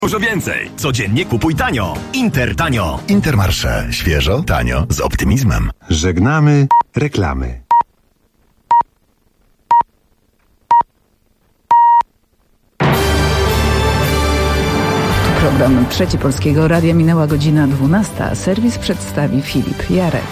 Dużo więcej. Codziennie kupuj tanio. Intertanio. Intermarché. Świeżo, tanio, z optymizmem. Żegnamy reklamy. Program Trzeci Polskiego Radia, minęła godzina 12. Serwis przedstawi Filip Jarek.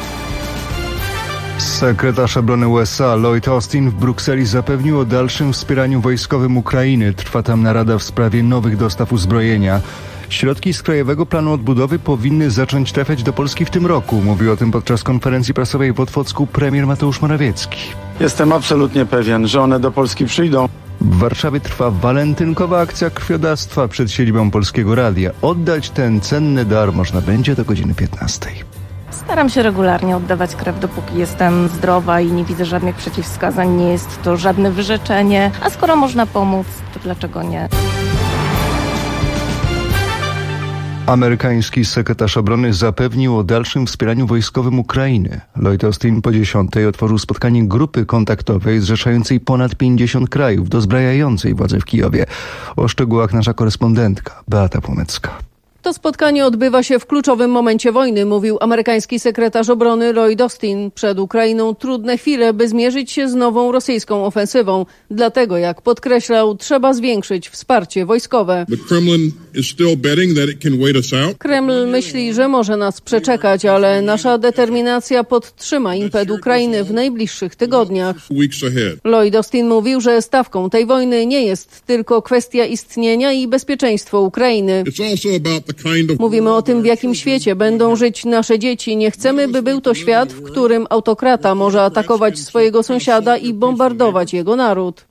Sekretarz obrony USA Lloyd Austin w Brukseli zapewnił o dalszym wspieraniu wojskowym Ukrainy. Trwa tam narada w sprawie nowych dostaw uzbrojenia. Środki z Krajowego Planu Odbudowy powinny zacząć trafiać do Polski w tym roku. Mówił o tym podczas konferencji prasowej w Otwocku premier Mateusz Morawiecki. Jestem absolutnie pewien, że one do Polski przyjdą. W Warszawie trwa walentynkowa akcja krwiodawstwa przed siedzibą Polskiego Radia. Oddać ten cenny dar można będzie do godziny 15. Staram się regularnie oddawać krew, dopóki jestem zdrowa i nie widzę żadnych przeciwwskazań. Nie jest to żadne wyrzeczenie, a skoro można pomóc, to dlaczego nie? Amerykański sekretarz obrony zapewnił o dalszym wspieraniu wojskowym Ukrainy. Lloyd Austin po 10:00 otworzył spotkanie grupy kontaktowej zrzeszającej ponad 50 krajów, dozbrajającej władze w Kijowie. O szczegółach nasza korespondentka Beata Płomecka. To spotkanie odbywa się w kluczowym momencie wojny, mówił amerykański sekretarz obrony Lloyd Austin. Przed Ukrainą trudne chwile, by zmierzyć się z nową rosyjską ofensywą. Dlatego, jak podkreślał, trzeba zwiększyć wsparcie wojskowe. Kreml myśli, że może nas przeczekać, ale nasza determinacja podtrzyma impet Ukrainy w najbliższych tygodniach. Lloyd Austin mówił, że stawką tej wojny nie jest tylko kwestia istnienia i bezpieczeństwo Ukrainy. Mówimy o tym, w jakim świecie będą żyć nasze dzieci. Nie chcemy, by był to świat, w którym autokrata może atakować swojego sąsiada i bombardować jego naród.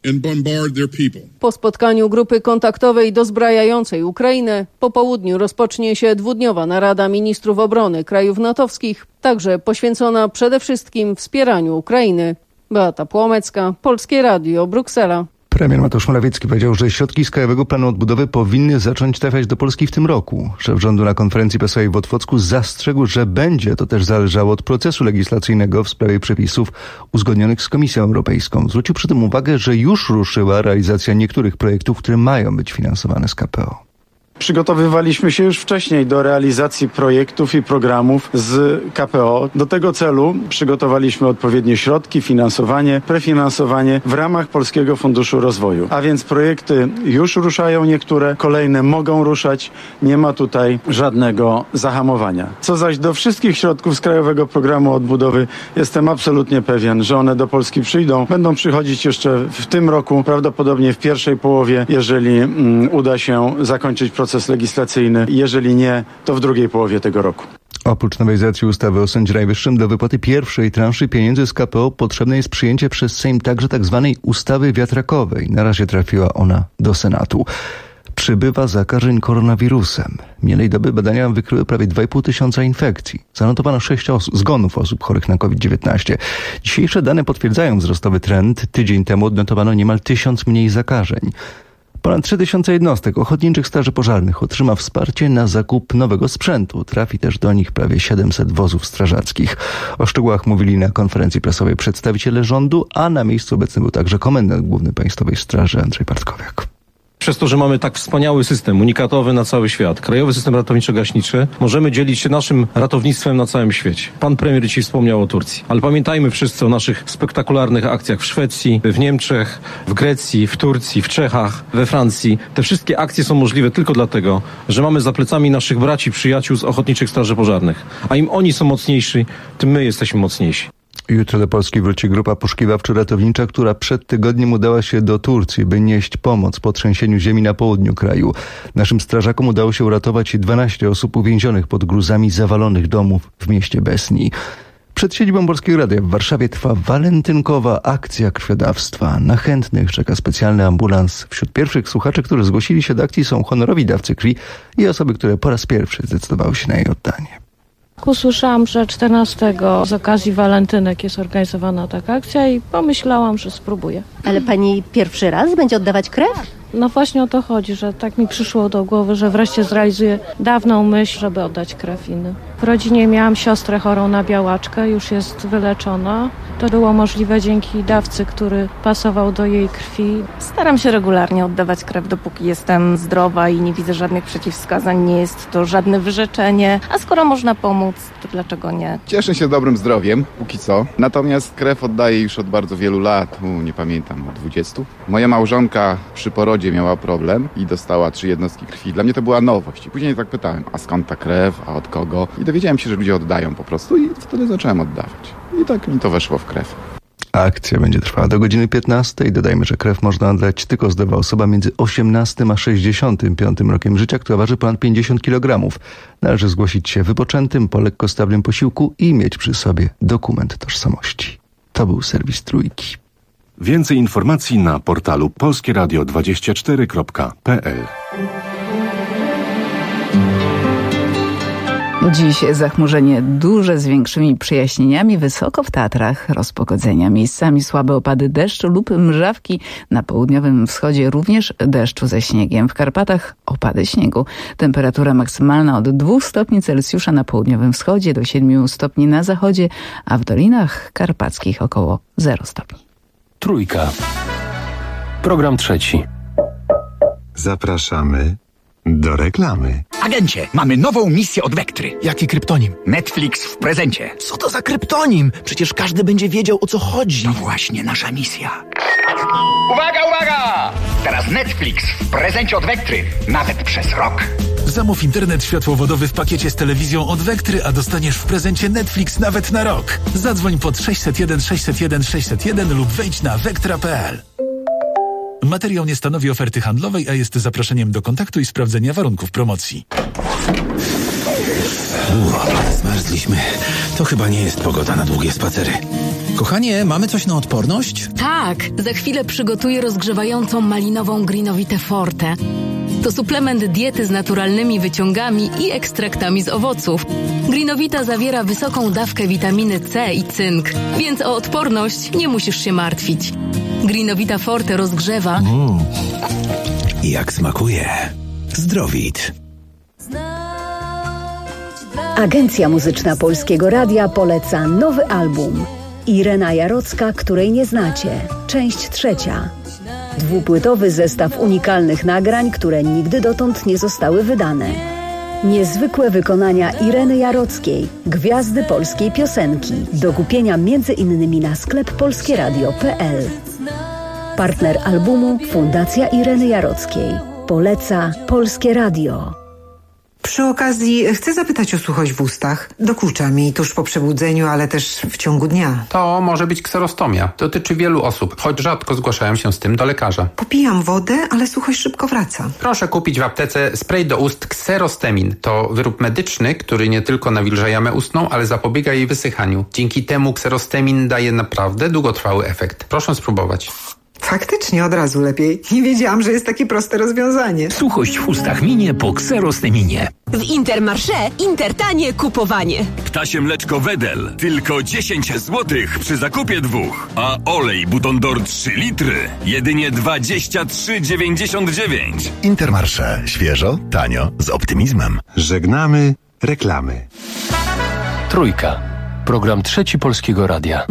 Po spotkaniu grupy kontaktowej dozbrajającej Ukrainę po południu rozpocznie się dwudniowa narada ministrów obrony krajów natowskich, także poświęcona przede wszystkim wspieraniu Ukrainy. Beata Płomecka, Polskie Radio, Bruksela. Premier Mateusz Morawiecki powiedział, że środki z Krajowego Planu Odbudowy powinny zacząć trafiać do Polski w tym roku. Szef rządu na konferencji prasowej w Otwocku zastrzegł, że będzie to też zależało od procesu legislacyjnego w sprawie przepisów uzgodnionych z Komisją Europejską. Zwrócił przy tym uwagę, że już ruszyła realizacja niektórych projektów, które mają być finansowane z KPO. Przygotowywaliśmy się już wcześniej do realizacji projektów i programów z KPO. Do tego celu przygotowaliśmy odpowiednie środki, finansowanie, prefinansowanie w ramach Polskiego Funduszu Rozwoju. A więc projekty już ruszają, niektóre kolejne mogą ruszać. Nie ma tutaj żadnego zahamowania. Co zaś do wszystkich środków z Krajowego Programu Odbudowy, jestem absolutnie pewien, że one do Polski przyjdą. Będą przychodzić jeszcze w tym roku, prawdopodobnie w pierwszej połowie, jeżeli uda się zakończyć proces legislacyjny. Jeżeli nie, to w drugiej połowie tego roku. Oprócz nowelizacji ustawy o Sądzie Najwyższym do wypłaty pierwszej transzy pieniędzy z KPO potrzebne jest przyjęcie przez Sejm także tzw. ustawy wiatrakowej. Na razie trafiła ona do Senatu. Przybywa zakażeń koronawirusem. Minionej doby badania wykryły prawie 2,5 tysiąca infekcji. Zanotowano 6 zgonów osób chorych na COVID-19. Dzisiejsze dane potwierdzają wzrostowy trend. Tydzień temu odnotowano niemal 1000 mniej zakażeń. Ponad 3000 jednostek ochotniczych straży pożarnych otrzyma wsparcie na zakup nowego sprzętu. Trafi też do nich prawie 700 wozów strażackich. O szczegółach mówili na konferencji prasowej przedstawiciele rządu, a na miejscu obecny był także komendant główny Państwowej Straży Andrzej Bartkowiak. Przez to, że mamy tak wspaniały system, unikatowy na cały świat, krajowy system ratowniczo-gaśniczy, możemy dzielić się naszym ratownictwem na całym świecie. Pan premier dzisiaj wspomniał o Turcji, ale pamiętajmy wszyscy o naszych spektakularnych akcjach w Szwecji, w Niemczech, w Grecji, w Turcji, w Czechach, we Francji. Te wszystkie akcje są możliwe tylko dlatego, że mamy za plecami naszych braci, przyjaciół z Ochotniczych Straży Pożarnych. A im oni są mocniejsi, tym my jesteśmy mocniejsi. Jutro do Polski wróci grupa poszukiwawczo-ratownicza, która przed tygodniem udała się do Turcji, by nieść pomoc po trzęsieniu ziemi na południu kraju. Naszym strażakom udało się uratować 12 osób uwięzionych pod gruzami zawalonych domów w mieście Besni. Przed siedzibą Polskiego Radia w Warszawie trwa walentynkowa akcja krwiodawstwa. Na chętnych czeka specjalny ambulans. Wśród pierwszych słuchaczy, którzy zgłosili się do akcji, są honorowi dawcy krwi i osoby, które po raz pierwszy zdecydowały się na jej oddanie. Usłyszałam, że 14 z okazji walentynek jest organizowana taka akcja i pomyślałam, że spróbuję. Ale pani pierwszy raz będzie oddawać krew? No właśnie o to chodzi, że tak mi przyszło do głowy, że wreszcie zrealizuję dawną myśl, żeby oddać krew innym. W rodzinie miałam siostrę chorą na białaczkę, już jest wyleczona. To było możliwe dzięki dawcy, który pasował do jej krwi. Staram się regularnie oddawać krew, dopóki jestem zdrowa i nie widzę żadnych przeciwwskazań. Nie jest to żadne wyrzeczenie, a skoro można pomóc, to dlaczego nie? Cieszę się dobrym zdrowiem, póki co. Natomiast krew oddaję już od bardzo wielu lat, nie pamiętam, od 20. Moja małżonka przy porodzie miała problem i dostała 3 jednostki krwi. Dla mnie to była nowość. I później tak pytałem, a skąd ta krew, a od kogo? I dowiedziałem się, że ludzie oddają po prostu i wtedy zacząłem oddawać. I tak mi to weszło w krew. Akcja będzie trwała do godziny 15. Dodajmy, że krew można oddać tylko zdrowa osoba między 18 a 65 rokiem życia, która waży ponad 50 kg. Należy zgłosić się wypoczętym, po lekkostawnym posiłku i mieć przy sobie dokument tożsamości. To był serwis Trójki. Więcej informacji na portalu polskieradio24.pl. Dziś zachmurzenie duże z większymi przejaśnieniami, wysoko w Tatrach rozpogodzenia. Miejscami słabe opady deszczu lub mrzawki. Na południowym wschodzie również deszczu ze śniegiem. W Karpatach opady śniegu. Temperatura maksymalna od 2 stopni Celsjusza na południowym wschodzie do 7 stopni na zachodzie, a w dolinach karpackich około 0 stopni. Trójka. Program trzeci. Zapraszamy do reklamy. Agencie, mamy nową misję od Vectry. Jaki kryptonim? Netflix w prezencie. Co to za kryptonim? Przecież każdy będzie wiedział, o co chodzi. To właśnie nasza misja. Uwaga, uwaga! Teraz Netflix w prezencie od Vectry. Nawet przez rok. Zamów internet światłowodowy w pakiecie z telewizją od Vectry, a dostaniesz w prezencie Netflix nawet na rok. Zadzwoń pod 601 601 601 lub wejdź na vectra.pl. Materiał nie stanowi oferty handlowej, a jest zaproszeniem do kontaktu i sprawdzenia warunków promocji. Zmarzliśmy. To chyba nie jest pogoda na długie spacery. Kochanie, mamy coś na odporność? Tak, za chwilę przygotuję rozgrzewającą malinową Greenowitę Forte. To suplement diety z naturalnymi wyciągami i ekstraktami z owoców. Greenowita zawiera wysoką dawkę witaminy C i cynk, więc o odporność nie musisz się martwić. Greenowita Forte rozgrzewa. Jak smakuje. Zdrowit. Agencja Muzyczna Polskiego Radia poleca nowy album. Irena Jarocka, której nie znacie. Część 3. 2-płytowy zestaw unikalnych nagrań, które nigdy dotąd nie zostały wydane. Niezwykłe wykonania Ireny Jarockiej, gwiazdy polskiej piosenki. Do kupienia m.in. na sklep polskieradio.pl. Partner albumu Fundacja Ireny Jarockiej. Poleca Polskie Radio. Przy okazji chcę zapytać o suchość w ustach. Dokucza mi tuż po przebudzeniu, ale też w ciągu dnia. To może być kserostomia. Dotyczy wielu osób, choć rzadko zgłaszają się z tym do lekarza. Popijam wodę, ale suchość szybko wraca. Proszę kupić w aptece spray do ust Xerostemin. To wyrób medyczny, który nie tylko nawilża jamę ustną, ale zapobiega jej wysychaniu. Dzięki temu Xerostemin daje naprawdę długotrwały efekt. Proszę spróbować. Faktycznie od razu lepiej. Nie wiedziałam, że jest takie proste rozwiązanie. Suchość w ustach minie po Xerosteminie. W Intermarché Intertanie kupowanie. Ptasie mleczko Wedel tylko 10 zł przy zakupie 2. A olej Buton d'Or 3 litry jedynie 23,99. Intermarché. Świeżo, tanio, z optymizmem. Żegnamy reklamy. Trójka. Program trzeci Polskiego Radia.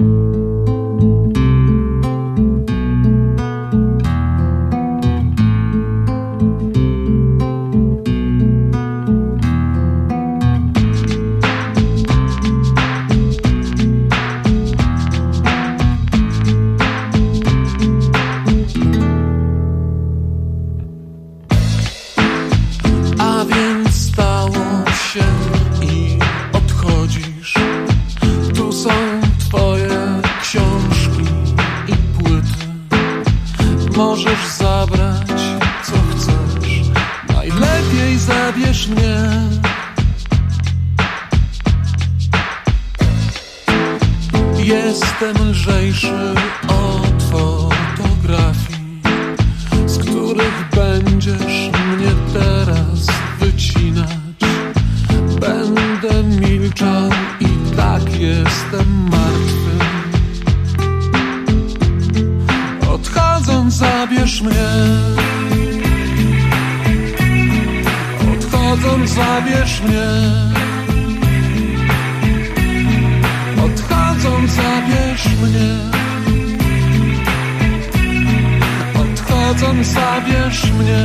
Możesz zabrać, co chcesz. Najlepiej zabierz mnie. Jestem lżejszy od fotografii, z których będziesz mnie teraz wycinać. Będę milczał i tak jestem martwy. Odchodząc zabierz mnie. Odchodząc zabierz mnie. Odchodząc zabierz mnie. Odchodząc zabierz mnie.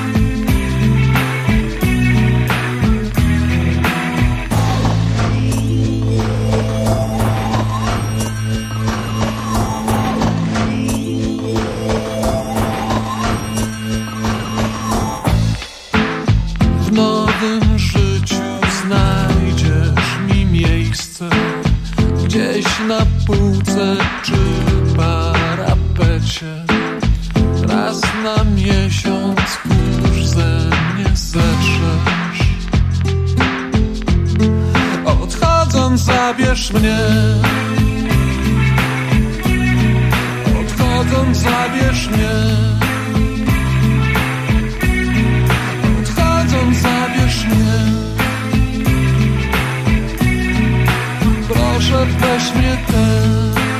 W nowym życiu znajdziesz mi miejsce gdzieś na półce czy parapecie. Raz na miesiąc kurz ze mnie zetrzesz. Odchodząc zabierz mnie. Odchodząc zabierz mnie. Odchodząc zabierz mnie. Proszę weź mnie też.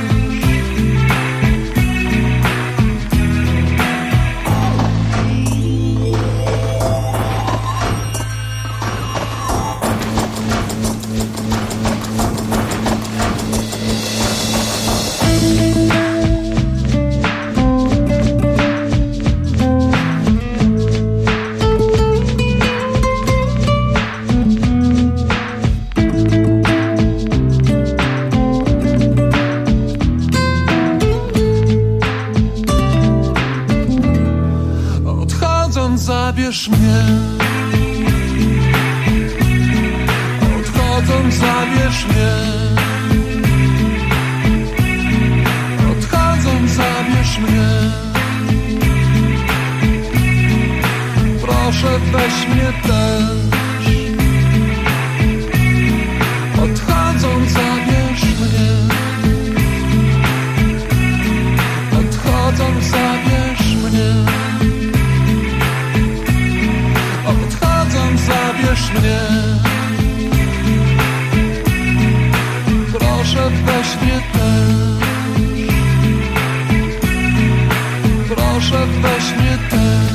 Zabierz mnie. Odchodząc zabierz mnie. Odchodząc zabierz mnie. Proszę weź mnie też. Odchodząc zabierz mnie. Odchodząc zabierz mnie. Zabierz mnie. Proszę weź mnie też. Proszę weź mnie też.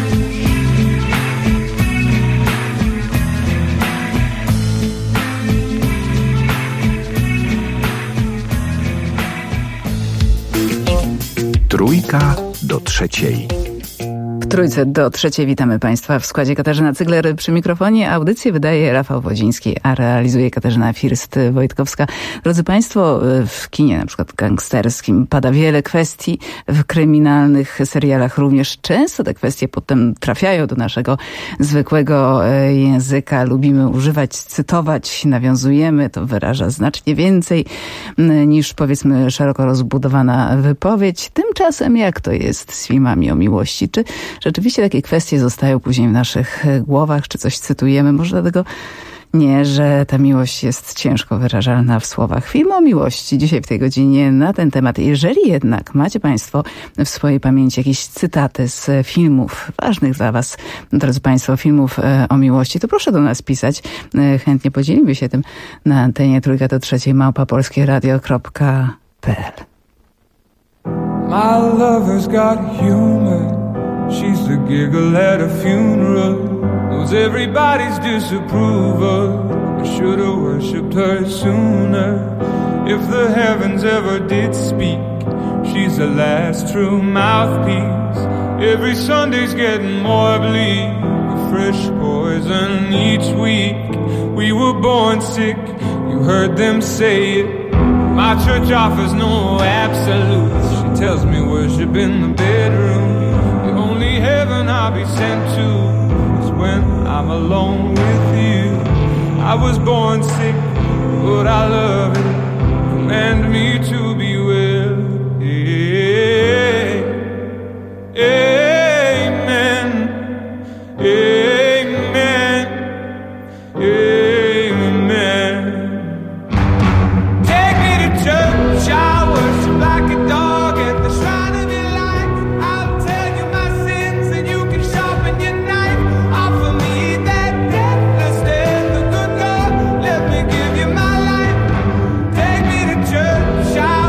Trójka do trzeciej. Trójce do trzeciej witamy Państwa w składzie Katarzyna Cygler przy mikrofonie. Audycję wydaje Rafał Wodziński, a realizuje Katarzyna First-Wojtkowska. Drodzy Państwo, w kinie na przykład gangsterskim pada wiele kwestii, w kryminalnych serialach również. Często te kwestie potem trafiają do naszego zwykłego języka. Lubimy używać, cytować, nawiązujemy. To wyraża znacznie więcej niż powiedzmy szeroko rozbudowana wypowiedź. Tymczasem jak to jest z filmami o miłości? Czy rzeczywiście takie kwestie zostają później w naszych głowach, czy coś cytujemy? Może dlatego nie, że ta miłość jest ciężko wyrażalna w słowach. Film o miłości dzisiaj w tej godzinie na ten temat. Jeżeli jednak macie Państwo w swojej pamięci jakieś cytaty z filmów ważnych dla Was, drodzy Państwo, filmów o miłości, to proszę do nas pisać. Chętnie podzielimy się tym na antenie Trójka do trzeciej @polskieradio.pl. My lover's got humor. She's the giggle at a funeral. Knows everybody's disapproval. I should have worshipped her sooner. If the heavens ever did speak, she's the last true mouthpiece. Every Sunday's getting more bleak, a fresh poison each week. We were born sick, you heard them say it. My church offers no absolutes. She tells me worship in the bedroom. The only heaven I'll be sent to is when I'm alone with you. I was born sick, but I love it. Command me to be well. Amen. Amen. Amen. Take me to church, I worship like a dog at the shrine of your life. I'll tell you my sins and you can sharpen your knife. Offer me that deathless death, the good Lord, let me give you my life. Take me to church, I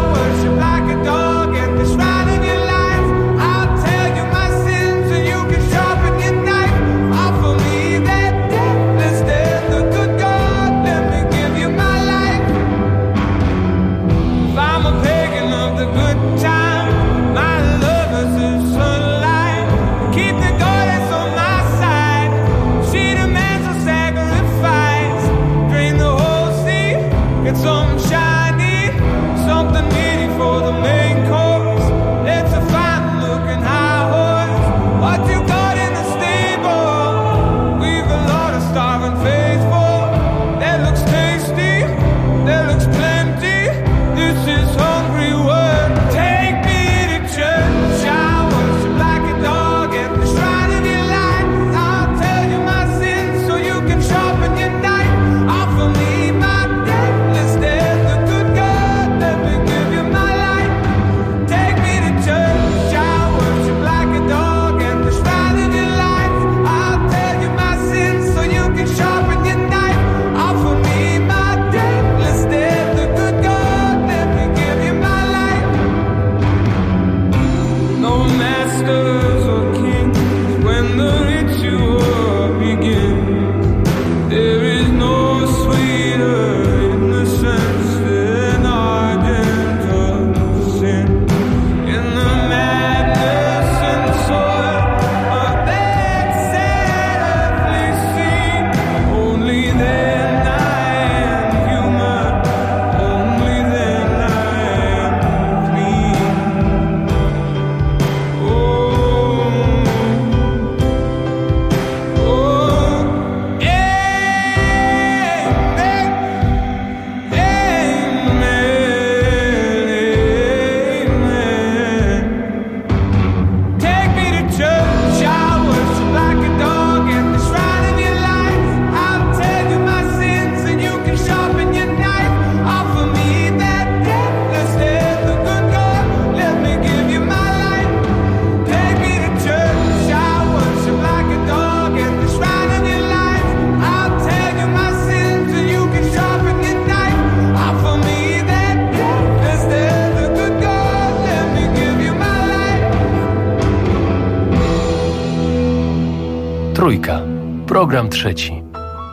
Program trzeci.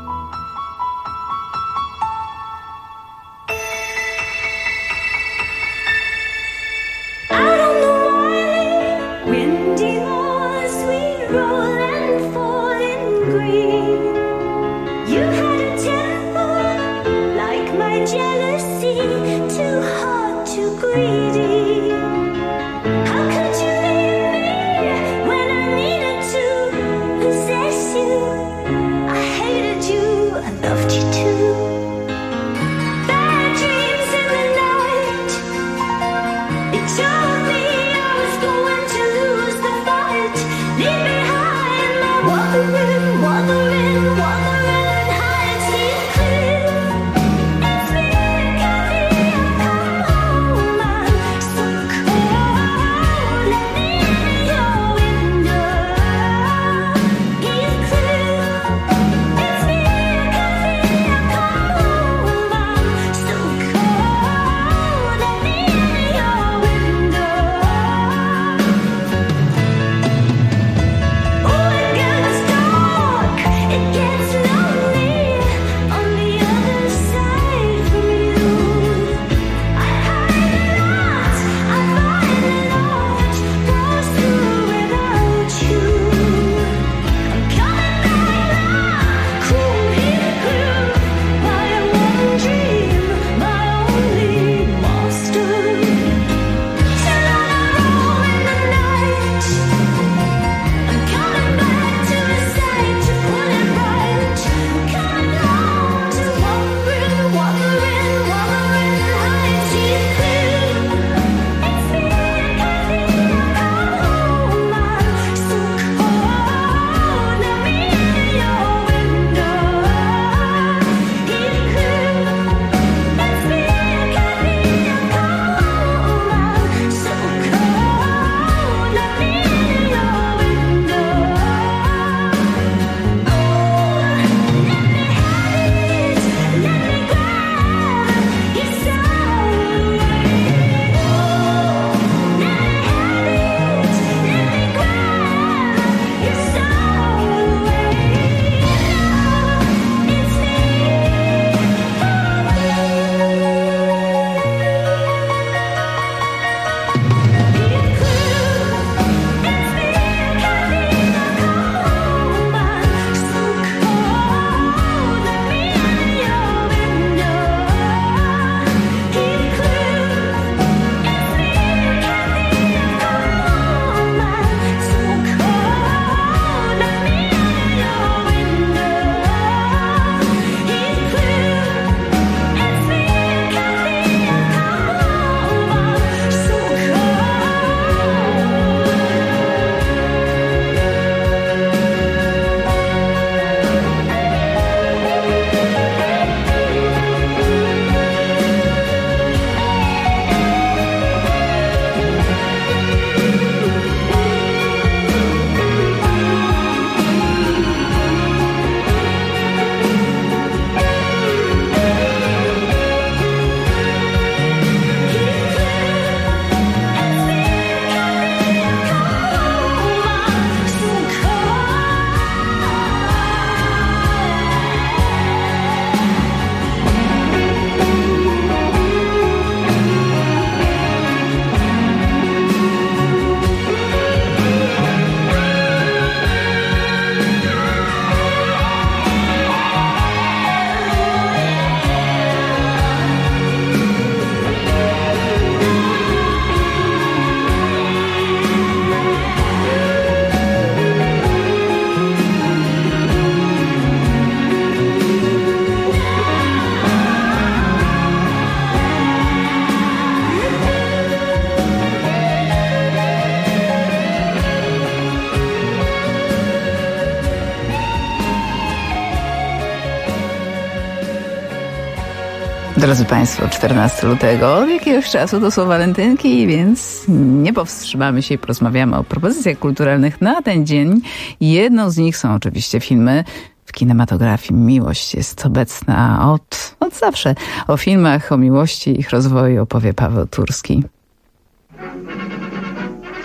Drodzy Państwo, 14 lutego od jakiegoś czasu to są walentynki, więc nie powstrzymamy się i porozmawiamy o propozycjach kulturalnych na ten dzień. Jedną z nich są oczywiście filmy. W kinematografii miłość jest obecna od zawsze. O filmach, o miłości i ich rozwoju opowie Paweł Turski.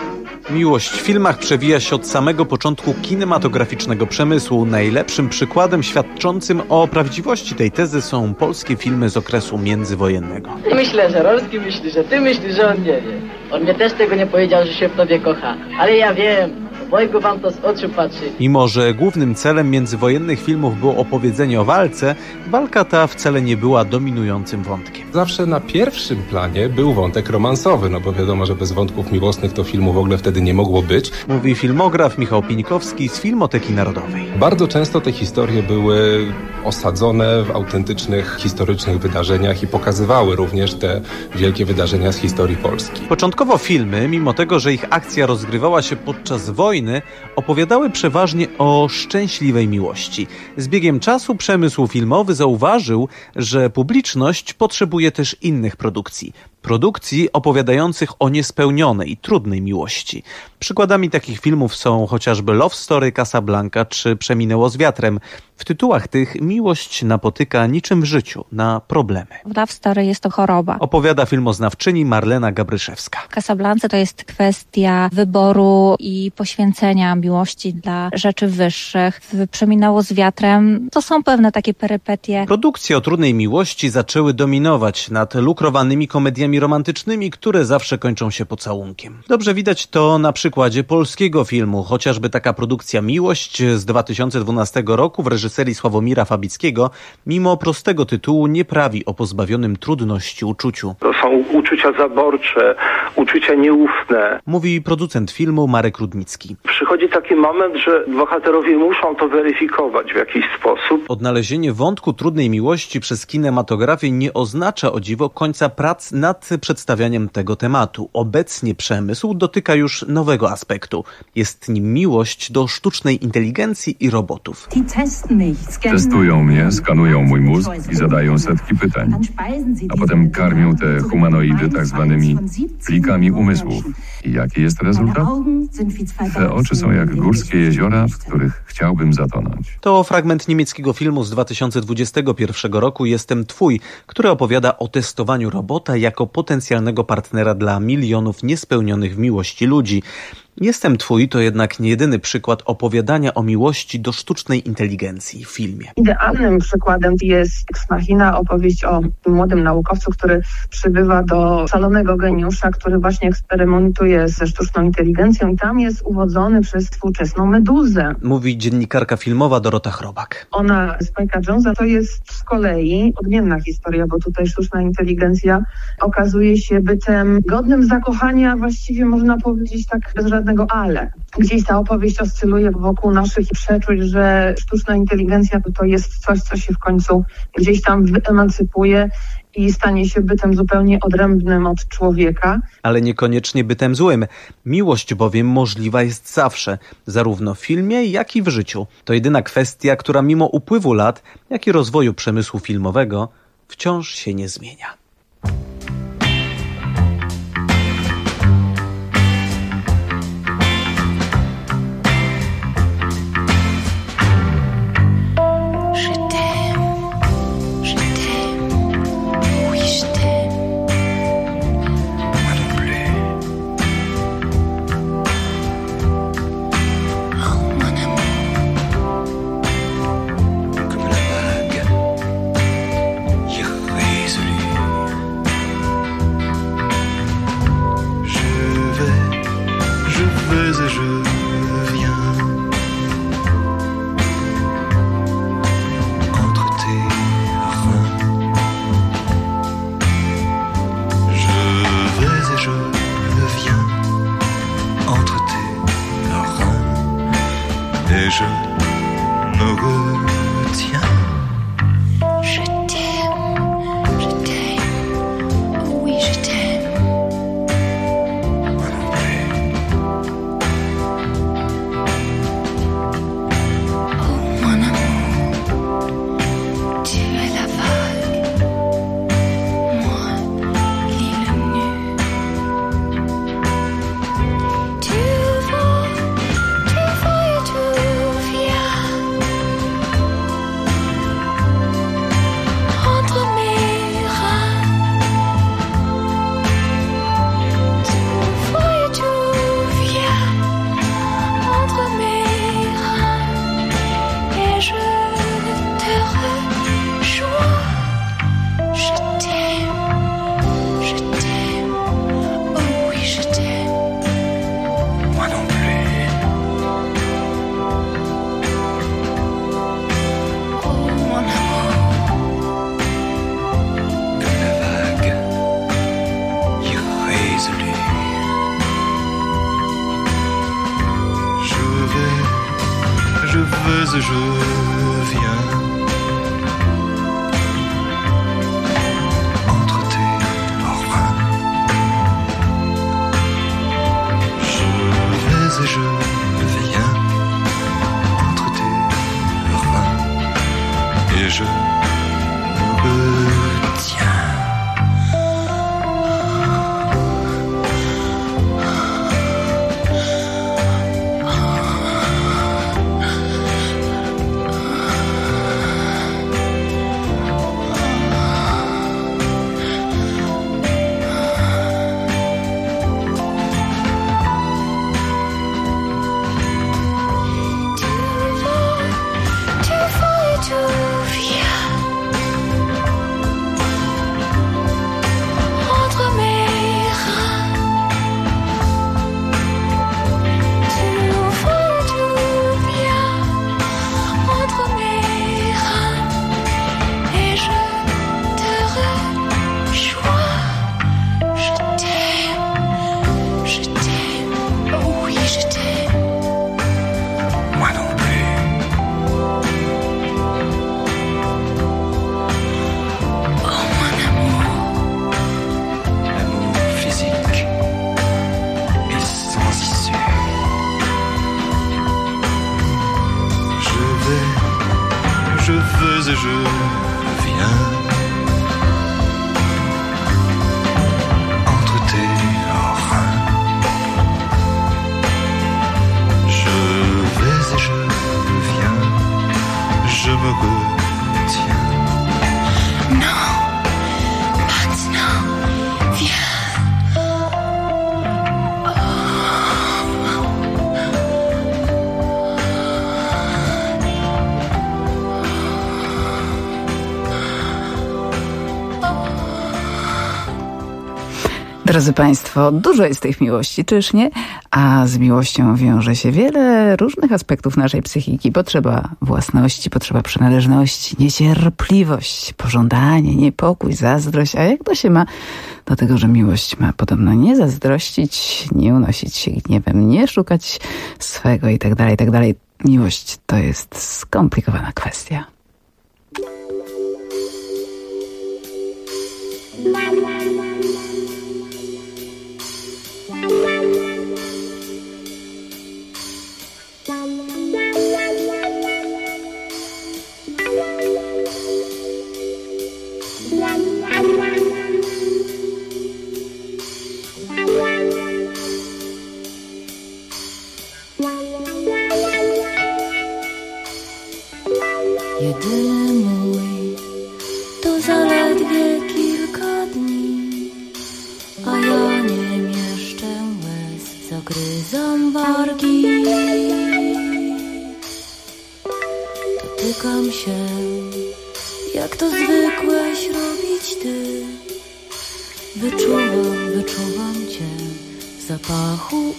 Miłość w filmach przewija się od samego początku kinematograficznego przemysłu. Najlepszym przykładem świadczącym o prawdziwości tej tezy są polskie filmy z okresu międzywojennego. Myślę, że Rolski myśli, że ty myślisz, że on nie wie. On mnie też tego nie powiedział, że się w tobie kocha. Ale ja wiem. Obojgu wam to z oczu patrzy. Mimo że głównym celem międzywojennych filmów było opowiedzenie o walce, walka ta wcale nie była dominującym wątkiem. Zawsze na pierwszym planie był wątek romansowy, no bo wiadomo, że bez wątków miłosnych to filmu w ogóle wtedy nie mogło być. Mówi filmograf Michał Pińkowski z Filmoteki Narodowej. Bardzo często te historie były osadzone w autentycznych, historycznych wydarzeniach i pokazywały również te wielkie wydarzenia z historii Polski. Początkowo filmy, mimo tego, że ich akcja rozgrywała się podczas wojny, opowiadały przeważnie o szczęśliwej miłości. Z biegiem czasu przemysł filmowy zauważył, że publiczność potrzebuje też innych produkcji. Produkcji opowiadających o niespełnionej, trudnej miłości. Przykładami takich filmów są chociażby Love Story, Casablanca czy Przeminęło z wiatrem. W tytułach tych miłość napotyka niczym w życiu na problemy. W Love Story jest to choroba. Opowiada filmoznawczyni Marlena Gabryszewska. W Casablance to jest kwestia wyboru i poświęcenia miłości dla rzeczy wyższych. W Przeminęło z wiatrem to są pewne takie perypetie. Produkcje o trudnej miłości zaczęły dominować nad lukrowanymi komediami romantycznymi, które zawsze kończą się pocałunkiem. Dobrze widać to na przykładzie polskiego filmu, chociażby taka produkcja Miłość z 2012 roku w reżyserii Sławomira Fabickiego, mimo prostego tytułu nie prawi o pozbawionym trudności uczuciu. To są uczucia zaborcze, uczucia nieufne. Mówi producent filmu Marek Rudnicki. Przychodzi taki moment, że bohaterowie muszą to weryfikować w jakiś sposób. Odnalezienie wątku trudnej miłości przez kinematografię nie oznacza, o dziwo, końca prac nad przedstawianiem tego tematu. Obecnie przemysł dotyka już nowego aspektu. Jest nim miłość do sztucznej inteligencji i robotów. Testują mnie, skanują mój mózg i zadają setki pytań. A potem karmią te humanoidy tak zwanymi plikami umysłów. I jaki jest rezultat? Te oczy są jak górskie jeziora, w których chciałbym zatonąć. To fragment niemieckiego filmu z 2021 roku Jestem Twój, który opowiada o testowaniu robota jako potencjalnego partnera dla milionów niespełnionych w miłości ludzi. Jestem Twój to jednak nie jedyny przykład opowiadania o miłości do sztucznej inteligencji w filmie. Idealnym przykładem jest Ex Machina, opowieść o młodym naukowcu, który przybywa do szalonego geniusza, który właśnie eksperymentuje ze sztuczną inteligencją i tam jest uwodzony przez współczesną meduzę. Mówi dziennikarka filmowa Dorota Chrobak. Ona, Spike'a Jonesa, to jest z kolei odmienna historia, bo tutaj sztuczna inteligencja okazuje się bytem godnym zakochania, właściwie można powiedzieć tak bez żadnego ale. Gdzieś ta opowieść oscyluje wokół naszych przeczuć, że sztuczna inteligencja to jest coś, co się w końcu gdzieś tam wyemancypuje i stanie się bytem zupełnie odrębnym od człowieka. Ale niekoniecznie bytem złym. Miłość bowiem możliwa jest zawsze, zarówno w filmie, jak i w życiu. To jedyna kwestia, która mimo upływu lat, jak i rozwoju przemysłu filmowego, wciąż się nie zmienia. Irrésolu. vais et je viens entre tes bras. Je vais et je viens entre tes bras et je me tiens. Drodzy Państwo, dużo jest tych miłości, czyż nie? A z miłością wiąże się wiele różnych aspektów naszej psychiki. Potrzeba własności, potrzeba przynależności, niecierpliwość, pożądanie, niepokój, zazdrość. A jak to się ma do tego, że miłość ma podobno nie zazdrościć, nie unosić się gniewem, nie szukać swego i tak dalej, i tak dalej. Miłość to jest skomplikowana kwestia. Jedyny mój to zaledwie kilka dni, a ja nie mieszczę łez, zagryzam wargi. Dotykam się, jak to zwykłeś robić ty. Wyczuwam cię w zapachu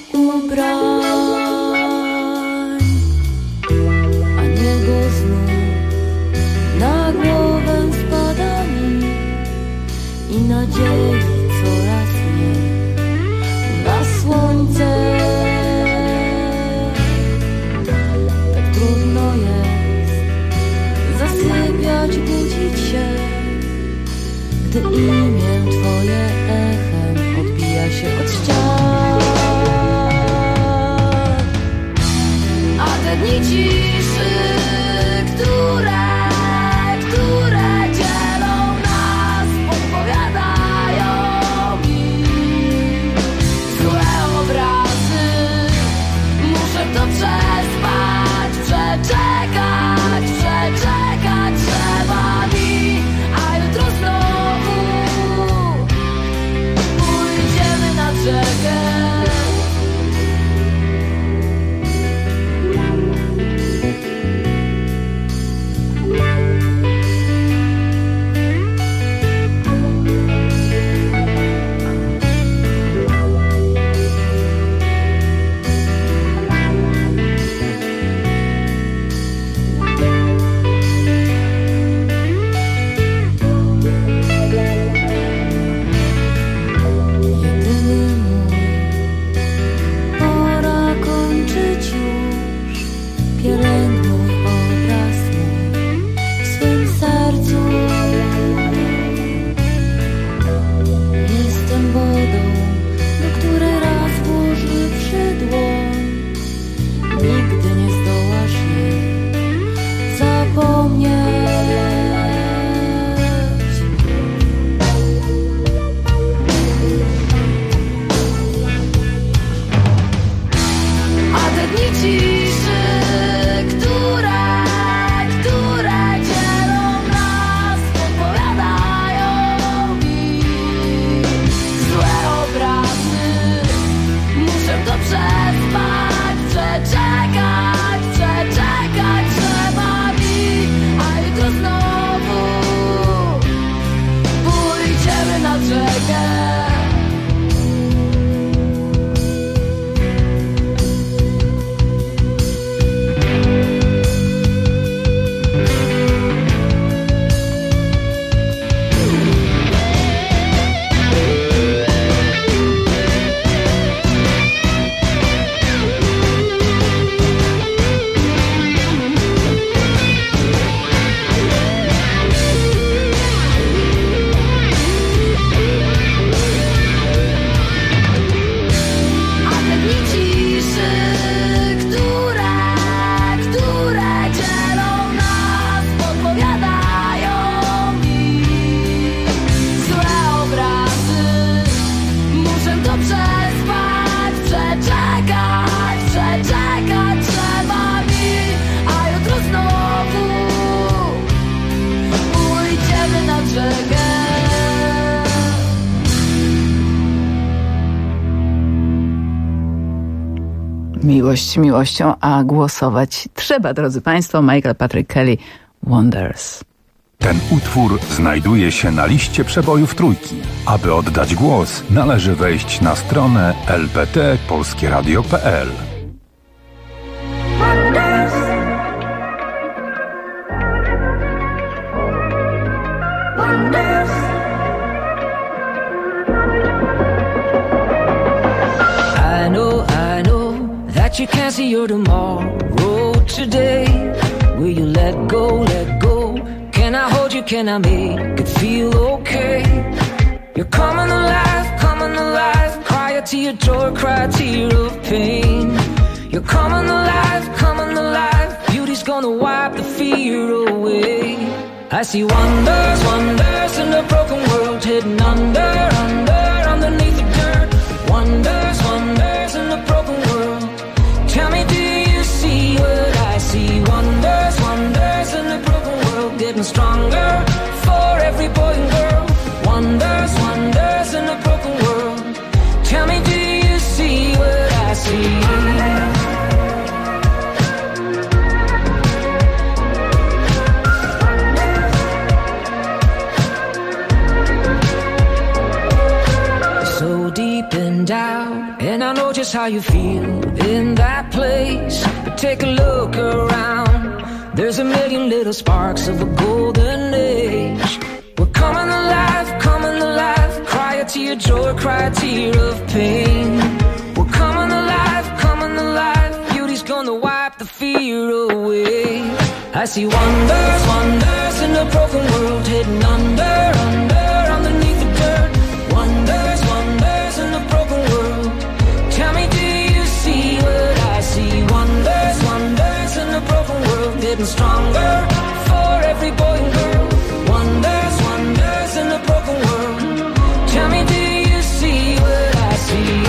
ubrań, a niebo znów na głowę spada mi i nadziei coraz mniej na słońce. Tak trudno jest zasypiać, budzić się, gdy imię twoje echem odbija się od ścian. A te dni ciszy, które dzielą nas, podpowiadają mi złe obrazy. Muszę to przespać, przeczekać trzeba mi, a jutro znowu pójdziemy nad rzekę. Miłość miłością, a głosować trzeba, drodzy Państwo. Michael Patrick Kelly, Wonders. Ten utwór znajduje się na liście przebojów Trójki. Aby oddać głos, należy wejść na stronę lpt.polskieradio.pl. I know that you can't see your tomorrow today. Will you let go, let go? Can I hold you, can I make it feel okay? You're coming alive, cry a tear, joy, cry a tear of pain. You're coming alive, beauty's gonna wipe the fear away. I see wonders, wonders in a broken world, hidden under, underneath the dirt. Wonders, wonders in a broken world. Tell me, do you see what I see? Wonders, wonders in a broken world, getting stronger for every boy and girl. Wonders, wonders in a broken world. Tell me, do you see what I see? So deep in doubt, and I know just how you feel in that place. But take a look around, there's a million little sparks of a golden age. We're coming alive, cry a tear, joy, cry a tear of pain. We're coming alive, beauty's gonna wipe the fear away. I see wonders, wonders in a broken world, hidden under, underneath the dirt. Wonders, wonders in a broken world. Tell me, do you see what I see? Wonders, wonders in a broken world, getting stronger for every boy and girl. Wonders, wonders in a broken world. Tell me, do you see what I see?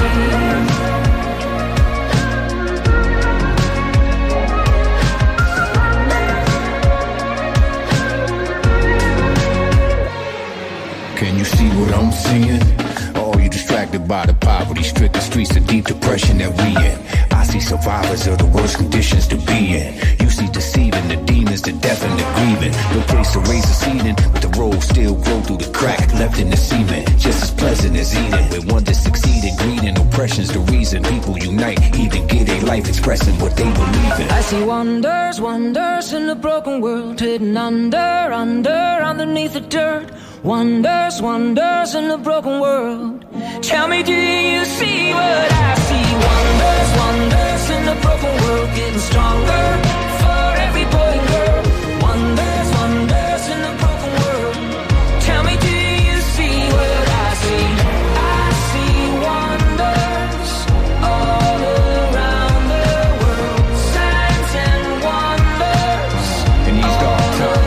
Can you see what I'm seeing? Or are you distracted by the poverty-stricken streets, the deep depression that we in? I see survivors of the worst conditions to be in. You see deceiving, the demons, the death and the grieving. No place to raise a seeding, but the road still grow through the crack left in the cement. Just as pleasant as eating. When one to succeed in greed and oppression's the reason people unite, even get a life expressing what they believe in. I see wonders, wonders in a broken world, hidden under, underneath the dirt. Wonders, wonders in a broken world. Tell me, do you see what I see? Wonders, wonders in a broken world, getting stronger for every boy and girl. Wonders, wonders in a broken world. Tell me, do you see what I see? I see wonders all around the world. Signs and wonders in these dark times.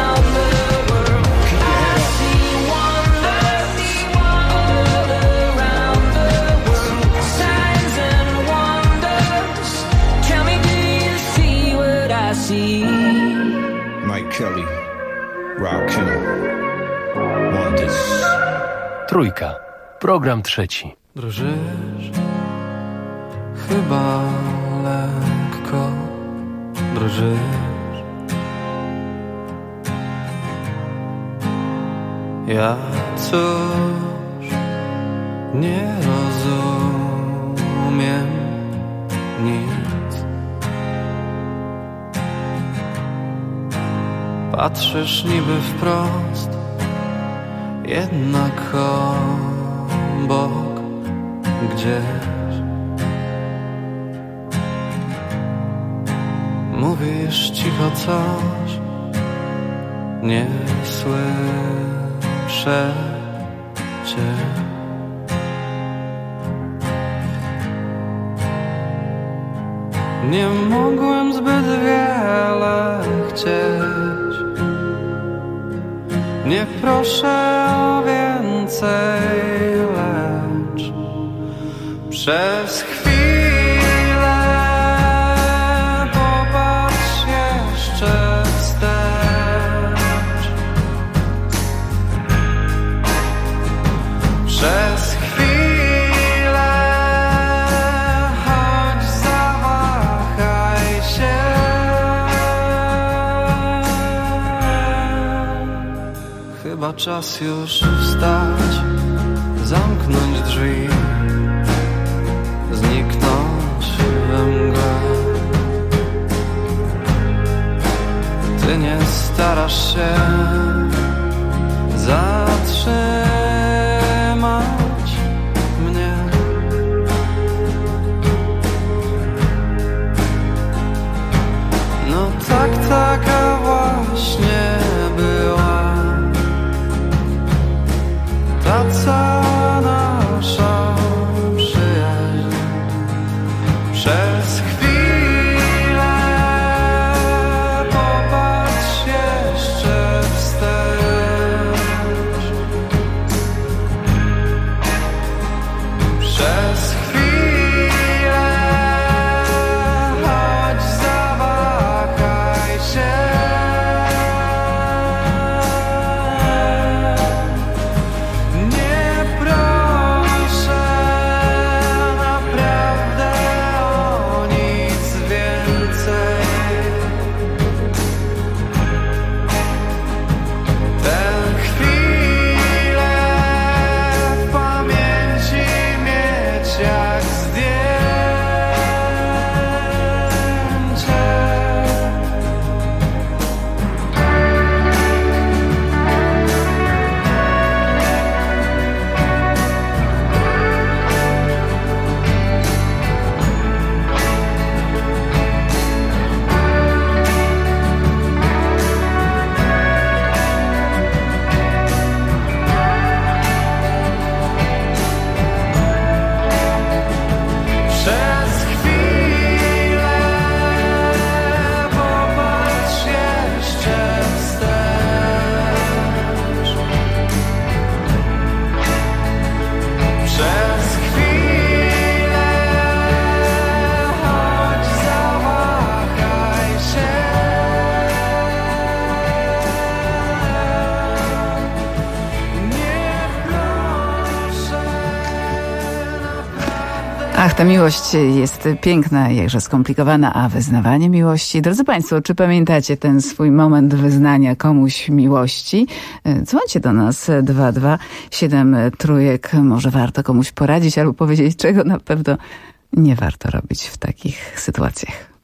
Mike Kelly, Rockin', Wonders. Trójka. Program trzeci. Drżysz, chyba lekko drżysz. Ja cóż nie rozumiem nic. Patrzysz niby wprost, jednak obok gdzieś. Mówisz cicho coś, nie słyszę cię. Nie mogłem zbyt wiele chcieć. Nie proszę o więcej, lecz przez chwilę popatrz jeszcze wstecz. Przez chwilę chodź za Chyba czas już wstać, zamknąć drzwi, zniknąć we mgle. Ty nie starasz się zatrzymać mnie. No tak, taka właśnie była ta cała nasza przyjaźń. Przez chwilę popatrz jeszcze wstecz. Przez chwilę choć zawahaj się. Nie proszę naprawdę o nic więcej. Tę chwilę w pamięci mieć jak zdjęcie. Przez chwilę popatrz jeszcze wstecz. Przez chwilę choć zawahaj się. Nie proszę. Ach, ta miłość jest piękna, jakże skomplikowana, a wyznawanie miłości... Drodzy Państwo, czy pamiętacie ten swój moment wyznania komuś miłości? Dzwońcie do nas 227 Może warto komuś poradzić albo powiedzieć, czego na pewno nie warto robić w takich sytuacjach.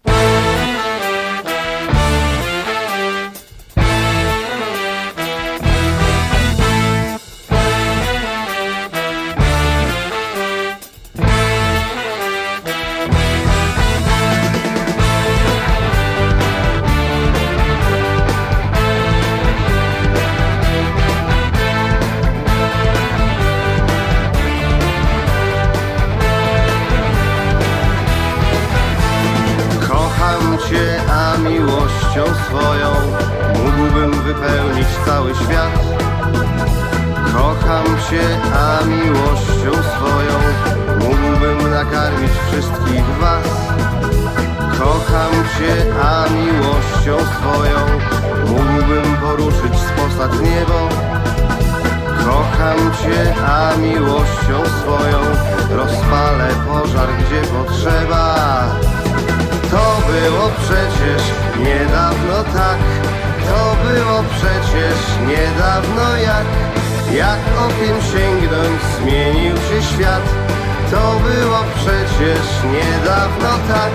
Kocham cię, a miłością swoją mógłbym wypełnić cały świat. Kocham cię, a miłością swoją mógłbym nakarmić wszystkich was. Kocham cię, a miłością swoją mógłbym poruszyć z posad niebo. Kocham cię, a miłością swoją rozpalę pożar, gdzie potrzeba. To było przecież niedawno tak, to było przecież niedawno jak okiem sięgnąć zmienił się świat. To było przecież niedawno tak.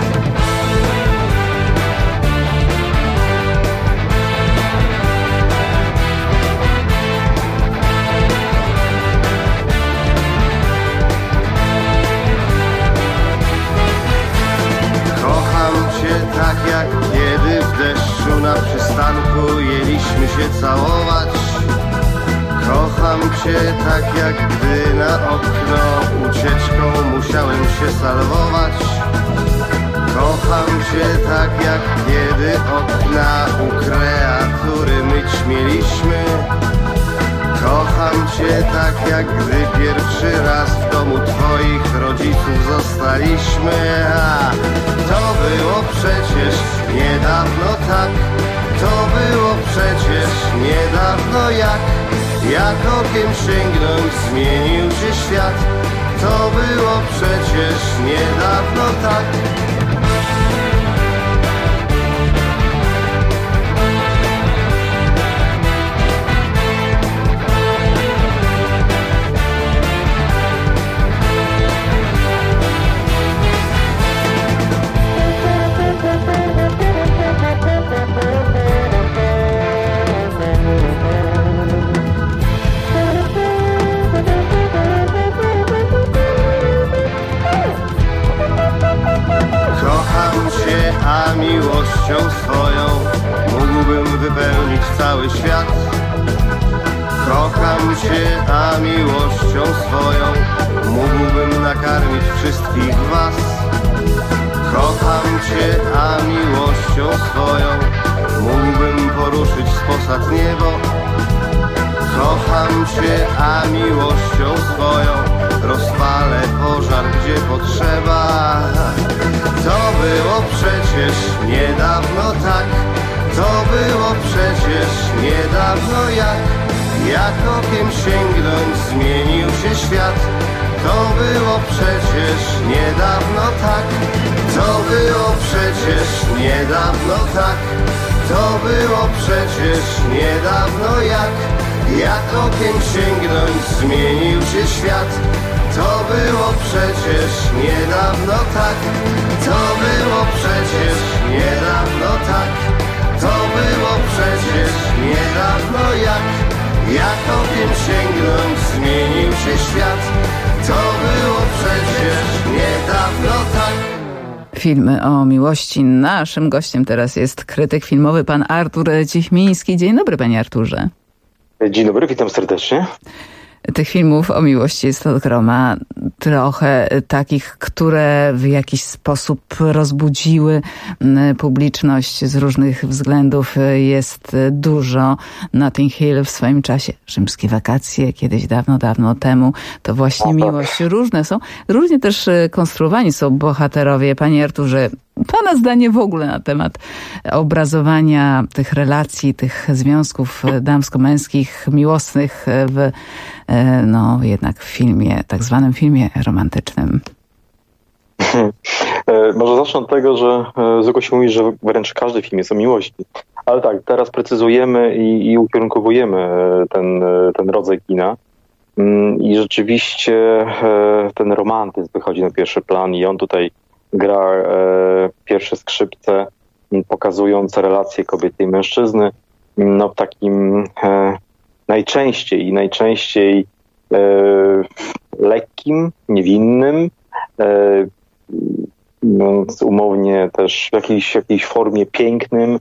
Kocham cię tak jak kiedy w deszczu na przystanku jęliśmy się całować. Kocham cię tak jak gdy na okno ucieczką musiałem się salwować. Kocham cię tak jak kiedy okna u kreatury myć mieliśmy. Kocham cię tak jak gdy pierwszy raz w domu twoich rodziców zostaliśmy. A to było przecież niedawno tak, to było przecież niedawno jak okiem sięgnąć zmienił się świat. To było przecież niedawno tak. wypełnić cały świat. Kocham cię, a miłością swoją mógłbym nakarmić wszystkich was. Kocham cię, a miłością swoją mógłbym poruszyć z posad niebo. Kocham cię, a miłością swoją rozpalę pożar, gdzie potrzeba. To było przecież niedawno tak, to było przecież niedawno jak okiem sięgnąć zmienił się świat. To było przecież niedawno tak, to było przecież niedawno tak, to było przecież niedawno jak okiem sięgnąć zmienił się świat. To było przecież niedawno tak, to było przecież niedawno tak, to było przecież niedawno jak okiem sięgnąć zmienił się świat. To było przecież niedawno tak. Filmy o miłości. Naszym gościem teraz jest krytyk filmowy pan Artur Cichmiński. Dzień dobry, panie Arturze. Dzień dobry, witam serdecznie. Tych filmów o miłości jest od groma. Trochę takich, które w jakiś sposób rozbudziły publiczność z różnych względów, jest dużo. Notting Hill w swoim czasie, Rzymskie wakacje, kiedyś dawno temu, to właśnie miłość. Różne są. Różnie też konstruowani są bohaterowie. Panie Arturze, pana zdanie w ogóle na temat obrazowania tych relacji, tych związków damsko-męskich, miłosnych w jednak w filmie, tak zwanym filmie romantycznym. Może zacznę od tego, że zwykle się mówi, że wręcz każdy film jest o miłości. Ale tak, teraz precyzujemy i ukierunkowujemy ten rodzaj kina. I rzeczywiście ten romantyzm wychodzi na pierwszy plan i on tutaj gra pierwsze skrzypce, pokazujące relacje kobiety i mężczyzny w takim najczęściej lekkim, niewinnym, umownie też w jakiejś formie pięknym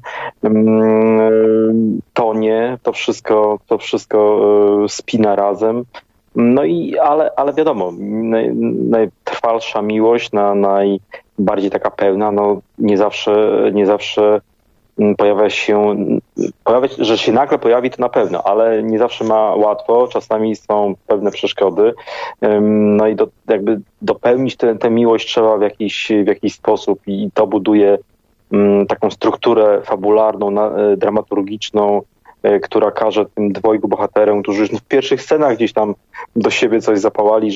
tonie. To wszystko spina razem. Ale wiadomo, najtrwalsza miłość, najbardziej taka pełna, nie zawsze że się nagle pojawi, to na pewno, ale nie zawsze ma łatwo, czasami są pewne przeszkody. I jakby dopełnić tę miłość trzeba w jakiś sposób i to buduje taką strukturę fabularną, dramaturgiczną, która każe tym dwojgu bohaterom, którzy już w pierwszych scenach gdzieś tam do siebie coś zapałali,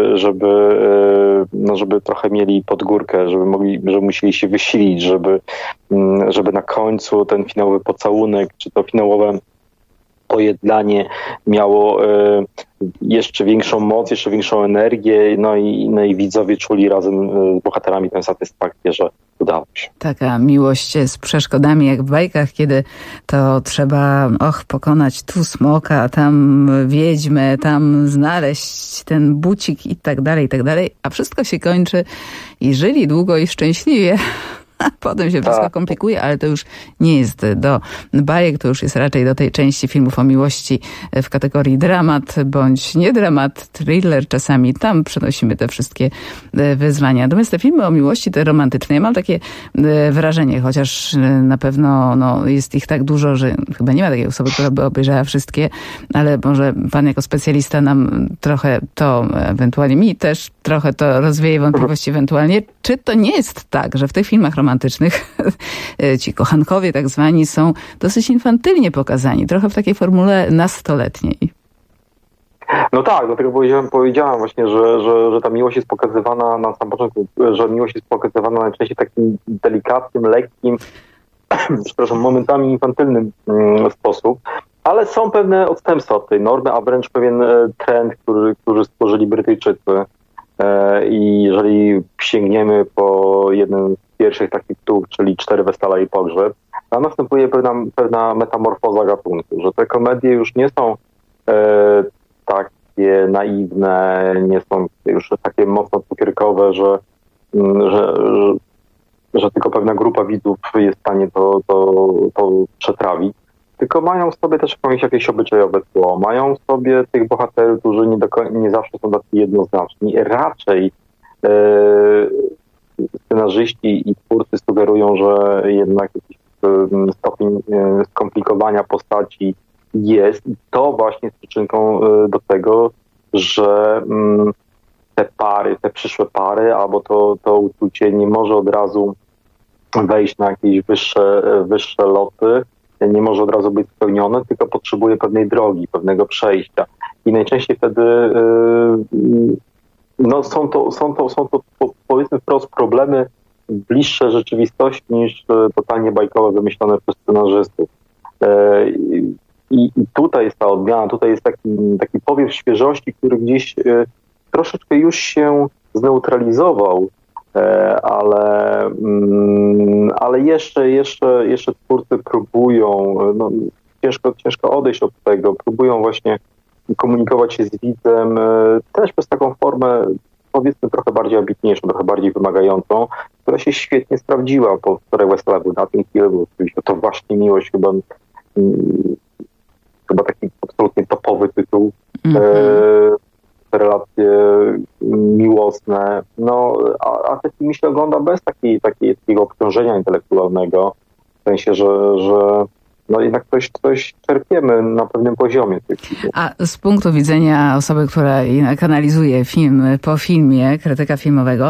żeby trochę mieli pod górkę, żeby musieli się wysilić, żeby na końcu ten finałowy pocałunek, czy to finałowe pojednanie miało jeszcze większą moc, jeszcze większą energię, i widzowie czuli razem z bohaterami tę satysfakcję, że udało się. Taka miłość z przeszkodami, jak w bajkach, kiedy to trzeba pokonać tu smoka, tam wiedźmę, tam znaleźć ten bucik i tak dalej, a wszystko się kończy i żyli długo i szczęśliwie. A potem się wszystko komplikuje, ale to już nie jest do bajek, to już jest raczej do tej części filmów o miłości w kategorii dramat, bądź nie dramat, thriller czasami. Tam przenosimy te wszystkie wyzwania. Natomiast te filmy o miłości, te romantyczne, ja mam takie wrażenie, chociaż na pewno jest ich tak dużo, że chyba nie ma takiej osoby, która by obejrzała wszystkie, ale może pan jako specjalista nam trochę to ewentualnie, mi też trochę to rozwieje wątpliwości ewentualnie. Czy to nie jest tak, że w tych filmach romantycznych ci kochankowie tak zwani są dosyć infantylnie pokazani, trochę w takiej formule nastoletniej? No tak, dlatego powiedziałam właśnie, że ta miłość jest pokazywana na samym początku, że miłość jest pokazywana najczęściej takim delikatnym, lekkim, przepraszam, momentami infantylnym sposób, ale są pewne odstępstwa od tej normy, a wręcz pewien trend, który stworzyli Brytyjczycy. I jeżeli sięgniemy po jednym z pierwszych takich tytułów, czyli 4 wesela i pogrzeb, tam następuje pewna metamorfoza gatunku, że te komedie już nie są takie naiwne, nie są już takie mocno cukierkowe, że tylko pewna grupa widzów jest w stanie to przetrawić. tylko mają w sobie też jakieś obyczajowe tło, mają w sobie tych bohaterów, którzy nie zawsze są tacy jednoznaczni. Raczej scenarzyści i twórcy sugerują, że jednak jakiś stopień skomplikowania postaci jest. I to właśnie jest przyczynką do tego, że te przyszłe pary, albo to uczucie nie może od razu wejść na jakieś wyższe loty, nie może od razu być spełnione, tylko potrzebuje pewnej drogi, pewnego przejścia. I najczęściej wtedy są to powiedzmy wprost problemy bliższe rzeczywistości niż totalnie bajkowe wymyślone przez scenarzystów. I tutaj jest ta odmiana, tutaj jest taki powiew świeżości, który gdzieś troszeczkę już się zneutralizował, ale jeszcze twórcy próbują, ciężko odejść od tego, próbują właśnie komunikować się z widzem też przez taką formę, powiedzmy, trochę bardziej ambitniejszą, trochę bardziej wymagającą, która się świetnie sprawdziła po wczoraj Westlaw Nothing Hill, bo oczywiście to właśnie miłość, chyba taki absolutnie topowy tytuł. Te relacje miłosne, a te filmy się ogląda bez takiego obciążenia intelektualnego, w sensie, że jednak coś czerpiemy na pewnym poziomie. A z punktu widzenia osoby, która jednak analizuje film po filmie, krytyka filmowego,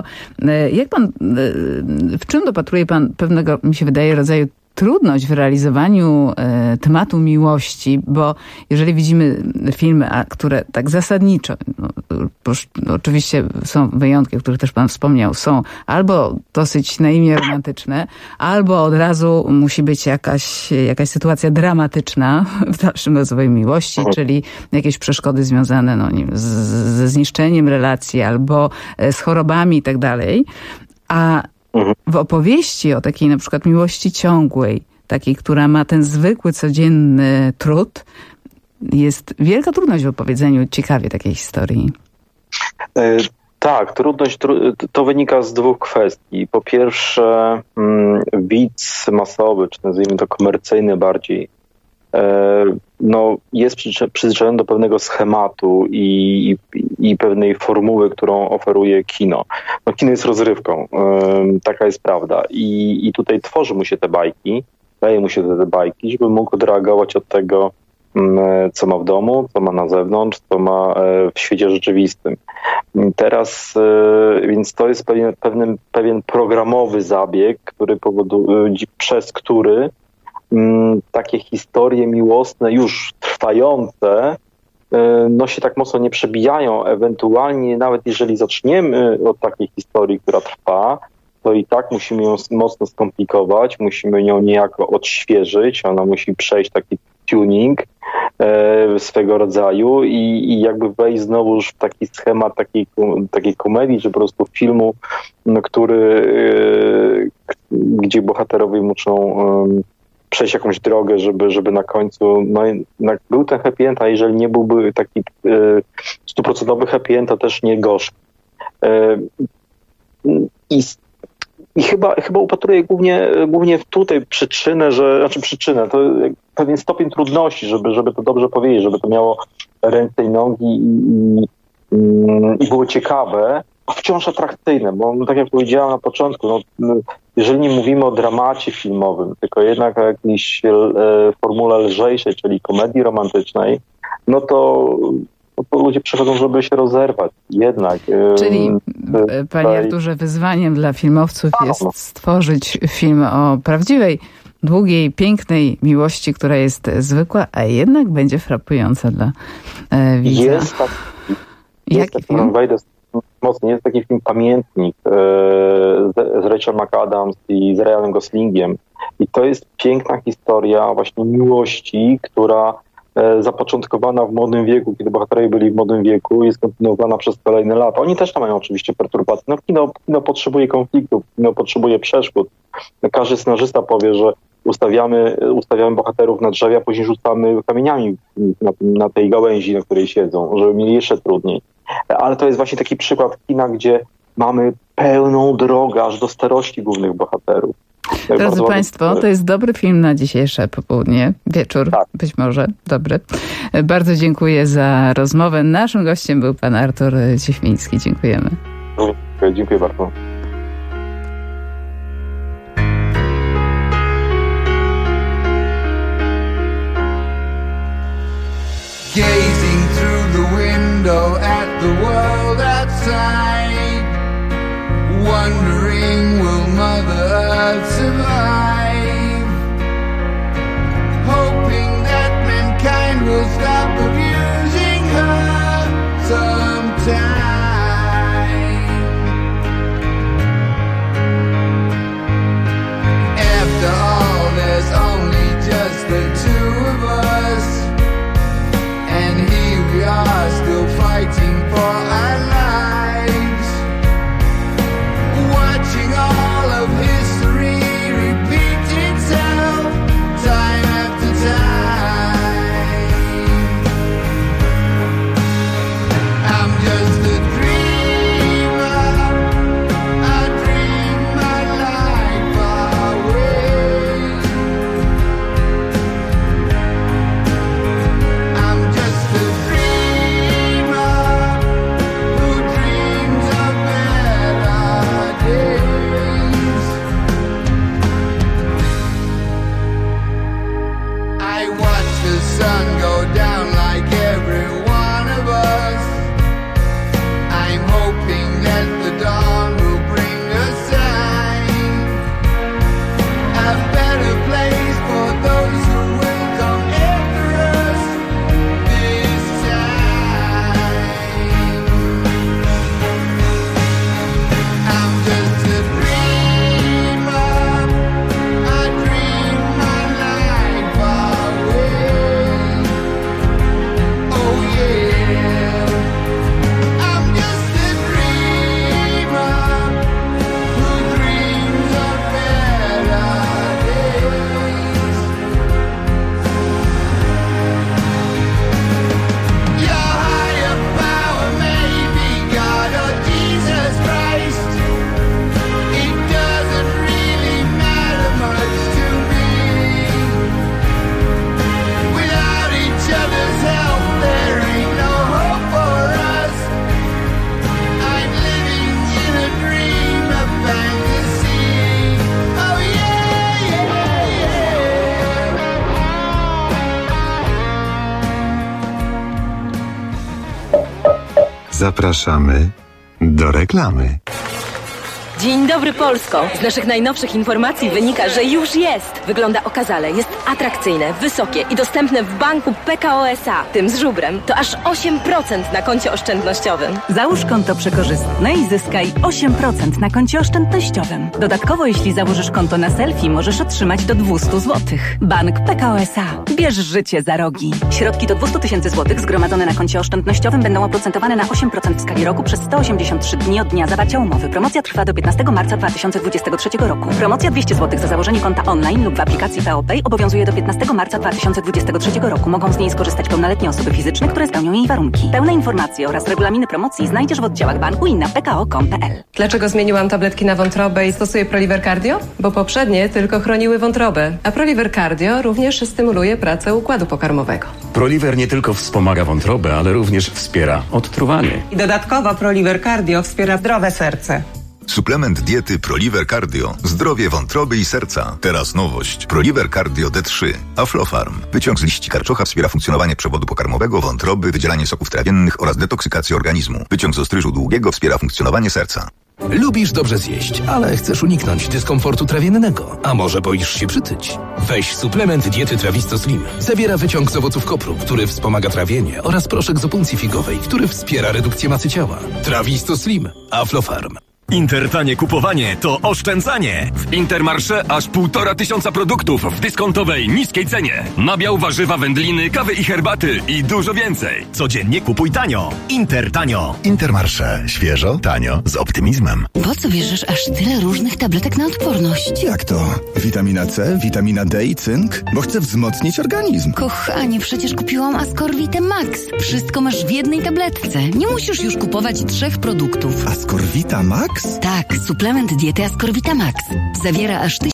w czym dopatruje pan pewnego, mi się wydaje, rodzaju trudność w realizowaniu tematu miłości, bo jeżeli widzimy filmy, które tak zasadniczo, oczywiście są wyjątki, o których też pan wspomniał, są albo dosyć naiwnie romantyczne, albo od razu musi być jakaś sytuacja dramatyczna w dalszym rozwoju miłości, czyli jakieś przeszkody związane ze zniszczeniem relacji albo z chorobami i tak dalej. A w opowieści o takiej na przykład miłości ciągłej, takiej, która ma ten zwykły, codzienny trud, jest wielka trudność w opowiedzeniu ciekawie takiej historii. Tak, trudność to wynika z dwóch kwestii. Po pierwsze, widz masowy, czy nazwijmy to komercyjny bardziej, jest przyzwyczajony do pewnego schematu i pewnej formuły, którą oferuje kino. Kino jest rozrywką, taka jest prawda. I tutaj tworzy mu się te bajki, daje mu się te bajki, żeby mógł odreagować od tego, co ma w domu, co ma na zewnątrz, co ma w świecie rzeczywistym. Teraz, więc to jest pewien programowy zabieg, przez który takie historie miłosne już trwające się tak mocno nie przebijają. Ewentualnie nawet jeżeli zaczniemy od takiej historii, która trwa, to i tak musimy ją mocno skomplikować, musimy ją niejako odświeżyć, ona musi przejść taki tuning swego rodzaju i jakby wejść znowu już w taki schemat takiej komedii, czy po prostu filmu, gdzie bohaterowie muszą przejść jakąś drogę, żeby na końcu był ten happy end, a jeżeli nie byłby taki 100% happy end, to też nie gorzki. I chyba upatruję głównie tutaj przyczynę, to pewien stopień trudności, żeby to dobrze powiedzieć, żeby to miało ręce i nogi i było ciekawe, a wciąż atrakcyjne, bo tak jak powiedziałem na początku, jeżeli nie mówimy o dramacie filmowym, tylko jednak o jakiejś formule lżejszej, czyli komedii romantycznej, to ludzie przychodzą, żeby się rozerwać. Jednak. Czyli, panie Arturze, wyzwaniem dla filmowców jest stworzyć film o prawdziwej, długiej, pięknej miłości, która jest zwykła, a jednak będzie frapująca dla widza. Jest taki film Pamiętnik z Rachel McAdams i z Ryanem Goslingiem. I to jest piękna historia właśnie miłości, która zapoczątkowana w młodym wieku, kiedy bohaterowie byli w młodym wieku, jest kontynuowana przez kolejne lata. Oni też tam mają oczywiście perturbacje. Kino potrzebuje konfliktów, kino potrzebuje przeszkód. Każdy scenarzysta powie, że ustawiamy bohaterów na drzewie, a później rzucamy kamieniami na tej gałęzi, na której siedzą, żeby mieli jeszcze trudniej. Ale to jest właśnie taki przykład kina, gdzie mamy pełną drogę aż do starości głównych bohaterów. Drodzy Państwo, to jest dobry film na dzisiejsze popołudnie, wieczór, być może, dobry. Bardzo dziękuję za rozmowę. Naszym gościem był pan Artur Cieśliński. Dziękujemy. Dziękuję bardzo. Gazing through the window at the world outside, wondering will Mother Earth survive, hoping that mankind will stop abusing her sometime. After all, there's only just the two of us, and here we are still fighting for our lives, watching all of history repeat itself time after time. I'm just a dreamer, I dream my life away. I'm just a dreamer who dreams of better days. I watch the sun go down like every one of us. I'm hoping that the dawn will bring a sign, a better place for those who will come after us this time. I'm just a dreamer, I dream my life away. Oh yeah, I'm just a dreamer who dreams of better days. Your higher power may be God or Jesus Christ. It doesn't really matter much to me. Without each other's help, there ain't no hope for us. I'm living in a dream, a fantasy. Oh yeah, yeah, yeah. Zapraszamy do reklamy. Dzień dobry Polsko! Z naszych najnowszych informacji wynika, że już jest! Wygląda okazale, jest atrakcyjne, wysokie i dostępne w banku PKO SA, tym z żubrem. To aż 8% na koncie oszczędnościowym. Załóż konto przekorzystne i zyskaj 8% na koncie oszczędnościowym. Dodatkowo, jeśli założysz konto na selfie, możesz otrzymać do 200 zł. Bank PKO SA. Bierz życie za rogi. Środki do 200 000 złotych zgromadzone na koncie oszczędnościowym będą oprocentowane na 8% w skali roku przez 183 dni od dnia zawarcia umowy. Promocja trwa do 15 marca 2023 roku. Promocja 200 zł za założenie konta online lub w aplikacji PO Pay obowiązuje do 15 marca 2023 roku. Mogą z niej skorzystać pełnoletnie osoby fizyczne, które spełnią jej warunki. Pełne informacje oraz regulaminy promocji znajdziesz w oddziałach banku i na pko.com.pl. Dlaczego zmieniłam tabletki na wątrobę i stosuję Proliver Cardio? Bo poprzednie tylko chroniły wątrobę, a Proliver Cardio również stymuluje pracę układu pokarmowego. Proliver nie tylko wspomaga wątrobę, ale również wspiera odtruwanie. I dodatkowo Proliver Cardio wspiera zdrowe serce. Suplement diety Proliver Cardio. Zdrowie wątroby i serca. Teraz nowość. Proliver Cardio D3. Aflofarm. Wyciąg z liści karczocha wspiera funkcjonowanie przewodu pokarmowego, wątroby, wydzielanie soków trawiennych oraz detoksykację organizmu. Wyciąg z ostryżu długiego wspiera funkcjonowanie serca. Lubisz dobrze zjeść, ale chcesz uniknąć dyskomfortu trawiennego. A może boisz się przytyć? Weź suplement diety Trawisto Slim. Zawiera wyciąg z owoców kopru, który wspomaga trawienie, oraz proszek z opuncji figowej, który wspiera redukcję masy ciała. Trawisto Slim. Aflofarm. Intertanie kupowanie to oszczędzanie. W Intermarché aż 1500 produktów w dyskontowej, niskiej cenie. Nabiał, warzywa, wędliny, kawy i herbaty i dużo więcej. Codziennie kupuj tanio. Intertanio. Intermarché. Świeżo, tanio, z optymizmem. Po co bierzesz aż tyle różnych tabletek na odporność? Jak to? Witamina C, witamina D i cynk? Bo chcę wzmocnić organizm. Kochanie, przecież kupiłam Ascorvite Max. Wszystko masz w jednej tabletce. Nie musisz już kupować 3 produktów. Ascorvita Max? Tak, suplement diety Ascorvita Max. Zawiera aż